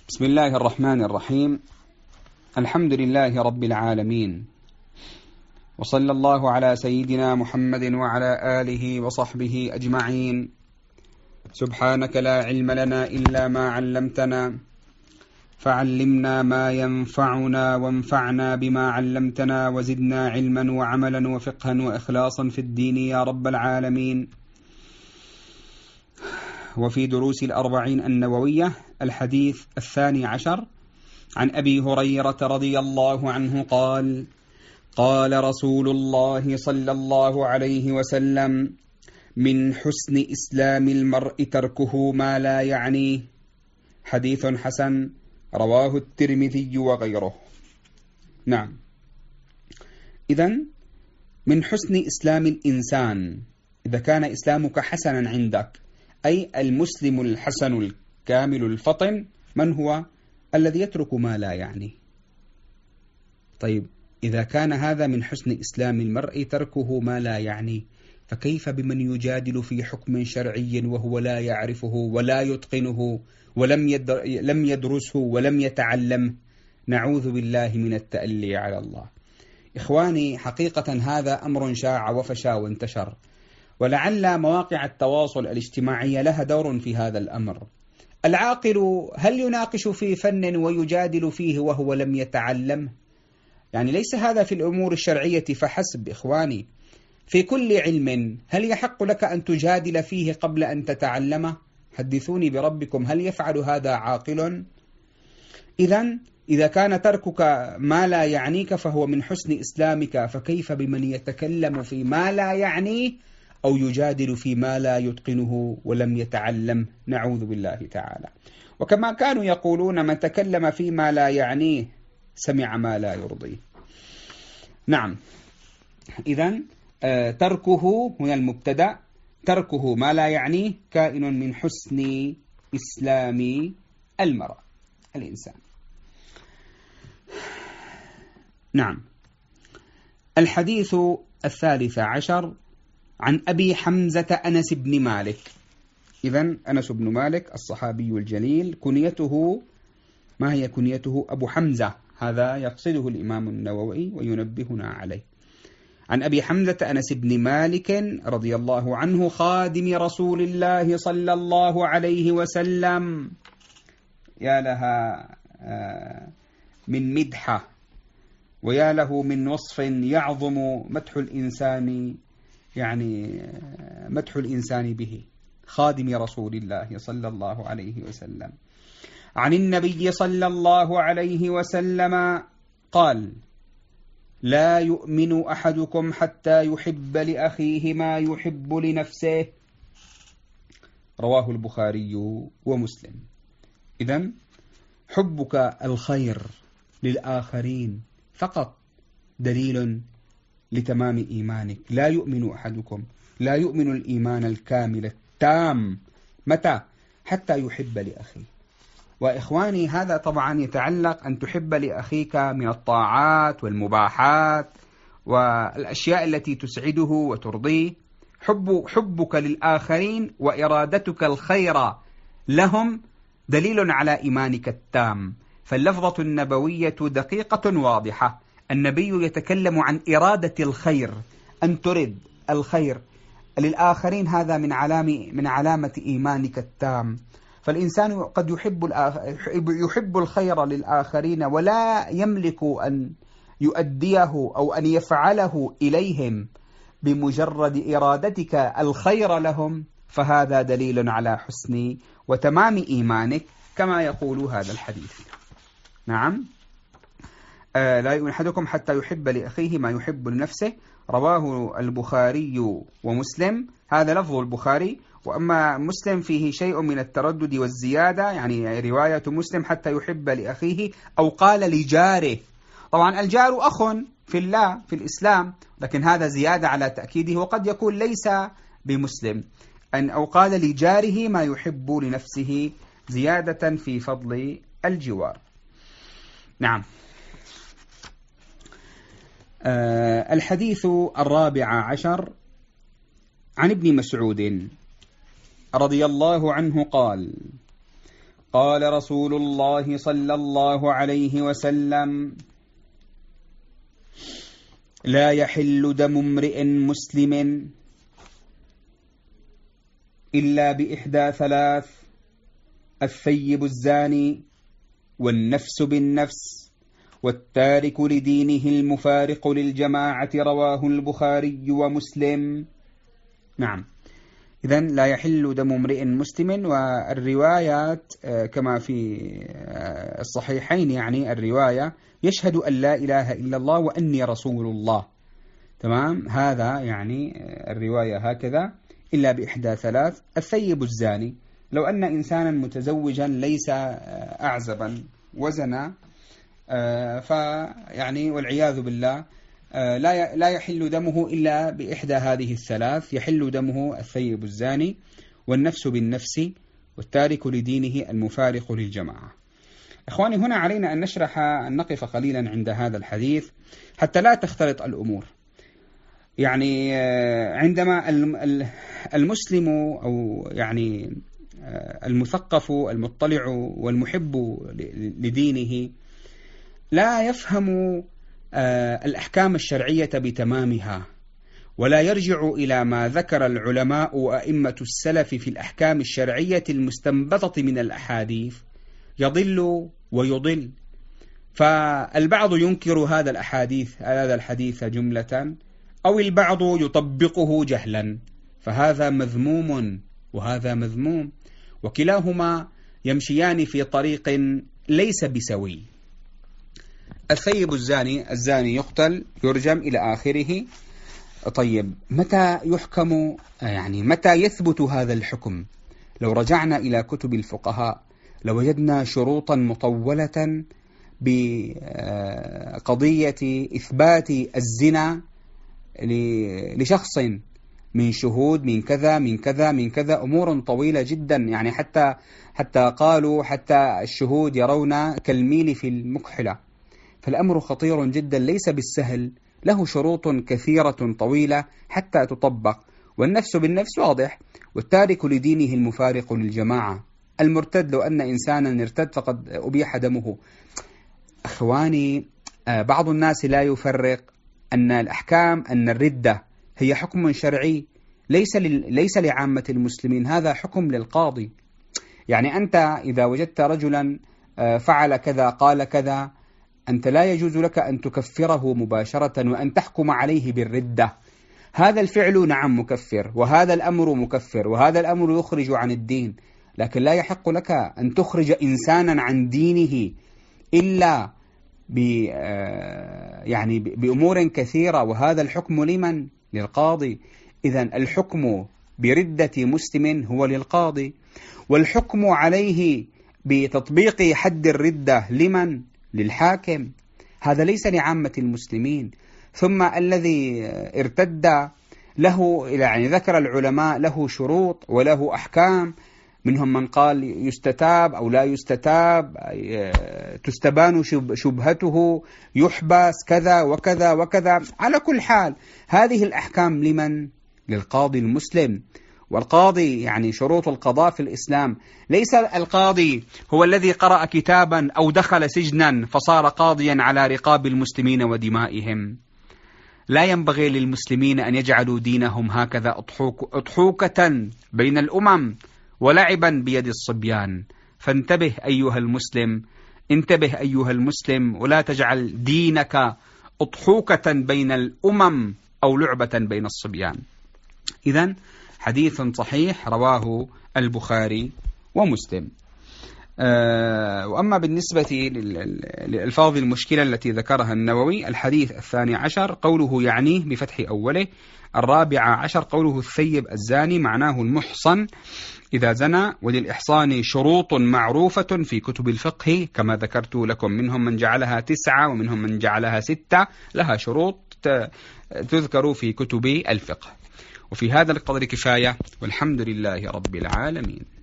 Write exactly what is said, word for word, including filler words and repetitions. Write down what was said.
بسم الله الرحمن الرحيم. الحمد لله رب العالمين، وصلى الله على سيدنا محمد وعلى آله وصحبه أجمعين. سبحانك لا علم لنا إلا ما علمتنا، فعلمنا ما ينفعنا وانفعنا بما علمتنا، وزدنا علما وعملا وفقها وإخلاصا في الدين يا رب العالمين. وفي دروس الأربعين النووية الحديث الثاني عشر عن أبي هريرة رضي الله عنه قال: قال رسول الله صلى الله عليه وسلم: من حسن إسلام المرء تركه ما لا يعنيه. حديث حسن رواه الترمذي وغيره. نعم، إذن من حسن إسلام الإنسان، إذا كان إسلامك حسنا عندك، أي المسلم الحسن الكامل الفطن، من هو؟ الذي يترك ما لا يعنيه. طيب، إذا كان هذا من حسن إسلام المرء تركه ما لا يعنيه، فكيف بمن يجادل في حكم شرعي وهو لا يعرفه ولا يتقنه ولم يدر... لم يدرسه ولم يتعلمه؟ نعوذ بالله من التألي على الله. إخواني، حقيقة هذا أمر شاع وفشى وانتشر، ولعل مواقع التواصل الاجتماعي لها دور في هذا الأمر. العاقل هل يناقش في فن ويجادل فيه وهو لم يتعلم؟ يعني ليس هذا في الأمور الشرعية فحسب. إخواني، في كل علم هل يحق لك أن تجادل فيه قبل أن تتعلمه؟ حدثوني بربكم، هل يفعل هذا عاقل؟ إذن إذا كان تركك ما لا يعنيك فهو من حسن إسلامك، فكيف بمن يتكلم في ما لا يعنيه أو يجادل في ما لا يتقنه ولم يتعلم؟ نعوذ بالله تعالى. وكما كانوا يقولون: من تكلم فيما لا يعنيه سمع ما لا يرضيه. نعم، إذن آه تركه هنا المبتدأ، تركه ما لا يعنيه كائن من حسن إسلام المرء الإنسان. نعم، الحديث الثالث عشر عن أبي حمزة أنس بن مالك. إذن أنس بن مالك الصحابي الجليل، كنيته ما هي كنيته؟ أبو حمزة. هذا يقصده الإمام النووي وينبهنا عليه. عن أبي حمزة أنس بن مالك رضي الله عنه، خادم رسول الله صلى الله عليه وسلم. يا لها من مدحة، ويا له من وصف يعظم مدح الإنسان، يعني مدح الإنسان به. خادم رسول الله صلى الله عليه وسلم. عن النبي صلى الله عليه وسلم قال: لا يؤمن أحدكم حتى يحب لأخيه ما يحب لنفسه. رواه البخاري ومسلم. إذن حبك الخير للآخرين فقط دليل لتمام إيمانك. لا يؤمن أحدكم، لا يؤمن الإيمان الكامل التام. متى؟ حتى يحب لأخيه. وإخواني، هذا طبعا يتعلق أن تحب لأخيك من الطاعات والمباحات والأشياء التي تسعده وترضيه. حب حبك للآخرين وإرادتك الخير لهم دليل على إيمانك التام. فاللفظة النبوية دقيقة واضحة. النبي يتكلم عن إرادة الخير، أن ترد الخير للآخرين، هذا من علامة من علامة إيمانك التام. فالإنسان قد يحب يحب الخير للآخرين ولا يملك أن يؤديه أو أن يفعله إليهم. بمجرد إرادتك الخير لهم فهذا دليل على حسن وتمام إيمانك، كما يقول هذا الحديث. نعم، آه لا يؤمن أحدكم حتى يحب لأخيه ما يحب لنفسه. رواه البخاري ومسلم. هذا لفظ البخاري، وأما مسلم فيه شيء من التردد والزيادة، يعني رواية مسلم حتى يحب لأخيه أو قال لجاره. طبعا الجار أخ في الله في الإسلام، لكن هذا زيادة على تأكيده، وقد يكون ليس بمسلم. أن أو قال لجاره ما يحب لنفسه، زيادة في فضل الجوار. نعم. آه الحديث الرابع عشر عن ابن مسعود رضي الله عنه قال: قال رسول الله صلى الله عليه وسلم: لا يحل دم امرئ مسلم إلا بإحدى ثلاث: الثيب الزاني، والنفس بالنفس، والتارك لدينه المفارق للجماعة. رواه البخاري ومسلم. نعم، إذن لا يحل دم امرئ مسلم. والروايات كما في الصحيحين، يعني الرواية: يشهد أن لا إله إلا الله وأني رسول الله. تمام، هذا يعني الرواية هكذا: إلا بإحدى ثلاث: الثيب الزاني. لو أن إنسانا متزوجا ليس أعزبا وزنا، فيعني والعياذ بالله لا لا يحل دمه إلا بإحدى هذه الثلاث: يحل دمه الثيب الزاني، والنفس بالنفس، والتارك لدينه المفارق للجماعة. إخواني، هنا علينا أن نشرح أن نقف قليلا عند هذا الحديث حتى لا تختلط الأمور. يعني عندما المسلم أو يعني المثقف المطلع والمحب لدينه لا يفهم الأحكام الشرعية بتمامها، ولا يرجع إلى ما ذكر العلماء وأئمة السلف في الأحكام الشرعية المستنبطة من الأحاديث، يضل ويضل. فالبعض ينكر هذا الأحاديث هذا الحديث جملة، أو البعض يطبقه جهلا، فهذا مذموم وهذا مذموم، وكلاهما يمشيان في طريق ليس بسوي. الثيب الزاني الزاني يقتل يرجم إلى آخره. طيب، متى يحكم، يعني متى يثبت هذا الحكم؟ لو رجعنا إلى كتب الفقهاء لوجدنا شروطا مطولة بقضية إثبات الزنا لشخص من شهود من كذا من كذا من كذا، أمور طويلة جدا، يعني حتى حتى قالوا حتى الشهود يرون كالميل في المكحلة. فالأمر خطير جدا، ليس بالسهل، له شروط كثيرة طويلة حتى تطبق. والنفس بالنفس واضح، والتارك لدينه المفارق للجماعة. المرتد، لو أن إنسانا ارتد فقد أبيح دمه. أخواني، بعض الناس لا يفرق أن الأحكام أن الردة هي حكم شرعي ليس ليس لعامة المسلمين، هذا حكم للقاضي. يعني أنت إذا وجدت رجلا فعل كذا قال كذا، أنت لا يجوز لك أن تكفره مباشرة وأن تحكم عليه بالردة. هذا الفعل نعم مكفر، وهذا الأمر مكفر، وهذا الأمر يخرج عن الدين، لكن لا يحق لك أن تخرج إنسانا عن دينه إلا ب يعني بأمور كثيرة. وهذا الحكم لمن؟ للقاضي. إذن الحكم بردة مسلم هو للقاضي، والحكم عليه بتطبيق حد الردة لمن؟ للحاكم. هذا ليس لعامة المسلمين. ثم الذي ارتد له، يعني ذكر العلماء، له شروط وله أحكام، منهم من قال يستتاب أو لا يستتاب، تستبان شبهته، يحبس كذا وكذا وكذا. على كل حال هذه الأحكام لمن؟ للقاضي المسلم. والقاضي يعني شروط القضاء في الإسلام، ليس القاضي هو الذي قرأ كتابا أو دخل سجنا فصار قاضيا على رقاب المسلمين ودمائهم. لا ينبغي للمسلمين أن يجعلوا دينهم هكذا أضحوك أضحوكة بين الأمم ولعبا بيد الصبيان. فانتبه أيها المسلم، انتبه أيها المسلم، ولا تجعل دينك أضحوكة بين الأمم أو لعبة بين الصبيان. إذن حديث صحيح رواه البخاري ومسلم. أه وأما بالنسبة للألفاظ المشكلة التي ذكرها النووي: الحديث الثاني عشر قوله يعنيه بفتح أوله. الرابع عشر قوله الثيب الزاني، معناه المحصن إذا زنى. وللإحصان شروط معروفة في كتب الفقه كما ذكرت لكم، منهم من جعلها تسعة ومنهم من جعلها ستة، لها شروط تذكر في كتب الفقه. وفي هذا القدر كفاية، والحمد لله رب العالمين.